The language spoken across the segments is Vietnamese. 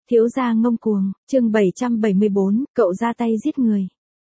Thiếu gia ngông cuồng, chương 774, cậu ra tay giết người.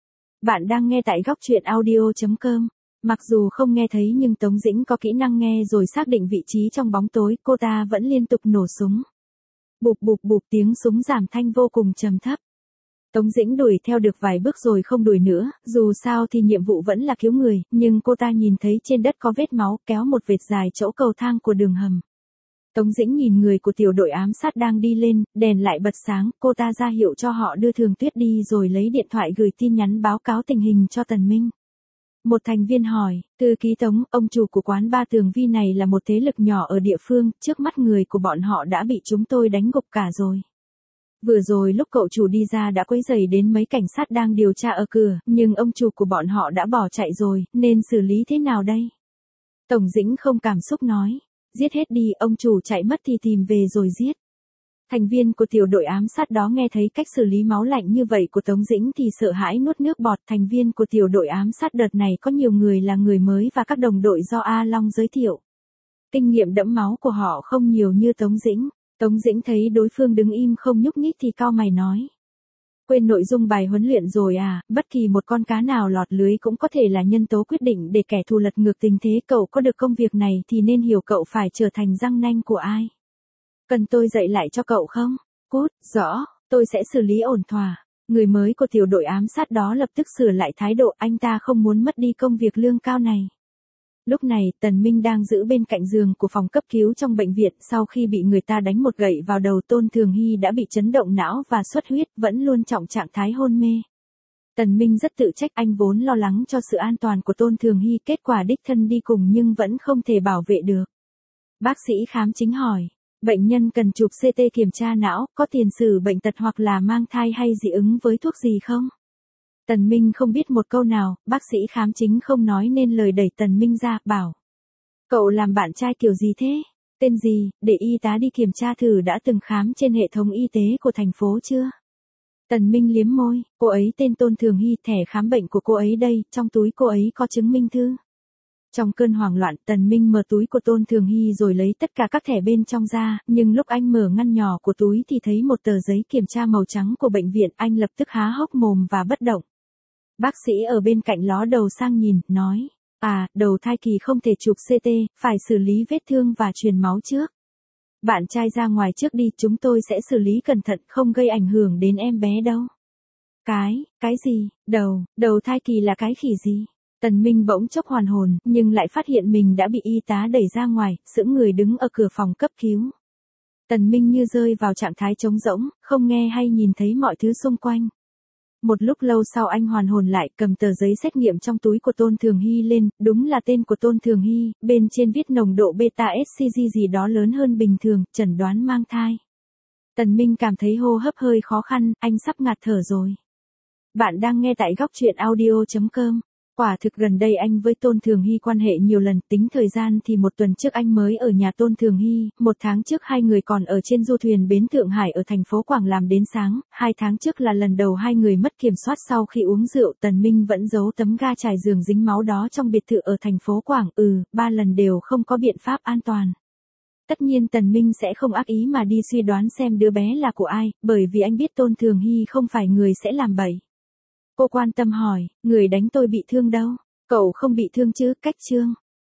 Bạn đang nghe tại góc truyện audio.com. Mặc dù không nghe thấy nhưng Tống Dĩnh có kỹ năng nghe rồi xác định vị trí trong bóng tối, cô ta vẫn liên tục nổ súng. Bụp bụp bụp, tiếng súng giảm thanh vô cùng trầm thấp. Tống Dĩnh đuổi theo được vài bước rồi không đuổi nữa, dù sao thì nhiệm vụ vẫn là cứu người, nhưng cô ta nhìn thấy trên đất có vết máu kéo một vệt dài chỗ cầu thang của đường hầm. Tống Dĩnh nhìn người của tiểu đội ám sát đang đi lên, đèn lại bật sáng, cô ta ra hiệu cho họ đưa Thường Tuyết đi rồi lấy điện thoại gửi tin nhắn báo cáo tình hình cho Tần Minh. Một thành viên hỏi, thư ký Tống, ông chủ của quán ba Tường Vi này là một thế lực nhỏ ở địa phương, trước mắt người của bọn họ đã bị chúng tôi đánh gục cả rồi. Vừa rồi lúc cậu chủ đi ra đã quấy rầy đến mấy cảnh sát đang điều tra ở cửa, nhưng ông chủ của bọn họ đã bỏ chạy rồi, nên xử lý thế nào đây? Tổng Dĩnh không cảm xúc nói. Giết hết đi, ông chủ chạy mất thì tìm về rồi giết. Thành viên của tiểu đội ám sát đó nghe thấy cách xử lý máu lạnh như vậy của Tống Dĩnh thì sợ hãi nuốt nước bọt. Thành viên của tiểu đội ám sát đợt này có nhiều người là người mới và các đồng đội do A Long giới thiệu. Kinh nghiệm đẫm máu của họ không nhiều như Tống Dĩnh. Tống Dĩnh thấy đối phương đứng im không nhúc nhích thì cau mày nói. Quên nội dung bài huấn luyện rồi à, bất kỳ một con cá nào lọt lưới cũng có thể là nhân tố quyết định để kẻ thù lật ngược tình thế. Cậu có được công việc này thì nên hiểu cậu phải trở thành răng nanh của ai. Cần tôi dạy lại cho cậu không? Cút, rõ, tôi sẽ xử lý ổn thỏa. Người mới của tiểu đội ám sát đó lập tức sửa lại thái độ, anh ta không muốn mất đi công việc lương cao này. Lúc này, Tần Minh đang giữ bên cạnh giường của phòng cấp cứu trong bệnh viện, sau khi bị người ta đánh một gậy vào đầu. Tôn Thường Hy đã bị chấn động não và xuất huyết, vẫn luôn trong trạng thái hôn mê. Tần Minh rất tự trách, anh vốn lo lắng cho sự an toàn của Tôn Thường Hy, kết quả đích thân đi cùng nhưng vẫn không thể bảo vệ được. Bác sĩ khám chính hỏi, bệnh nhân cần chụp CT kiểm tra não, có tiền sử bệnh tật hoặc là mang thai hay dị ứng với thuốc gì không? Tần Minh không biết một câu nào, bác sĩ khám chính không nói nên lời, đẩy Tần Minh ra, bảo. Cậu làm bạn trai kiểu gì thế? Tên gì, để y tá đi kiểm tra thử. Đã từng khám trên hệ thống y tế của thành phố chưa? Tần Minh liếm môi, cô ấy tên Tôn Thường Hy, thẻ khám bệnh của cô ấy đây, trong túi cô ấy có chứng minh thư. Trong cơn hoảng loạn, Tần Minh mở túi của Tôn Thường Hy rồi lấy tất cả các thẻ bên trong ra, nhưng lúc anh mở ngăn nhỏ của túi thì thấy một tờ giấy kiểm tra màu trắng của bệnh viện, anh lập tức há hốc mồm và bất động. Bác sĩ ở bên cạnh ló đầu sang nhìn, nói, đầu thai kỳ không thể chụp CT, phải xử lý vết thương và truyền máu trước. Bạn trai ra ngoài trước đi, chúng tôi sẽ xử lý cẩn thận, không gây ảnh hưởng đến em bé đâu. Cái gì, đầu thai kỳ là cái khỉ gì? Tần Minh bỗng chốc hoàn hồn, nhưng lại phát hiện mình đã bị y tá đẩy ra ngoài, sững người đứng ở cửa phòng cấp cứu. Tần Minh như rơi vào trạng thái trống rỗng, không nghe hay nhìn thấy mọi thứ xung quanh. Một lúc lâu sau anh hoàn hồn lại, cầm tờ giấy xét nghiệm trong túi của Tôn Thường Hy lên, đúng là tên của Tôn Thường Hy, bên trên viết nồng độ beta-HCG gì đó lớn hơn bình thường, chẩn đoán mang thai. Tần Minh cảm thấy hô hấp hơi khó khăn, anh sắp ngạt thở rồi. Bạn đang nghe tại góc truyện audio.com. Quả thực gần đây anh với Tôn Thường Hy quan hệ nhiều lần, tính thời gian thì một tuần trước anh mới ở nhà Tôn Thường Hy, 1 tháng trước hai người còn ở trên du thuyền bến Thượng Hải ở thành phố Quảng làm đến sáng, 2 tháng trước là lần đầu hai người mất kiểm soát sau khi uống rượu. Tần Minh vẫn giấu tấm ga trải giường dính máu đó trong biệt thự ở thành phố Quảng, 3 lần đều không có biện pháp an toàn. Tất nhiên Tần Minh sẽ không ác ý mà đi suy đoán xem đứa bé là của ai, bởi vì anh biết Tôn Thường Hy không phải người sẽ làm bậy. Cô quan tâm hỏi, người đánh tôi bị thương đâu? Cậu không bị thương chứ? Cách Trương.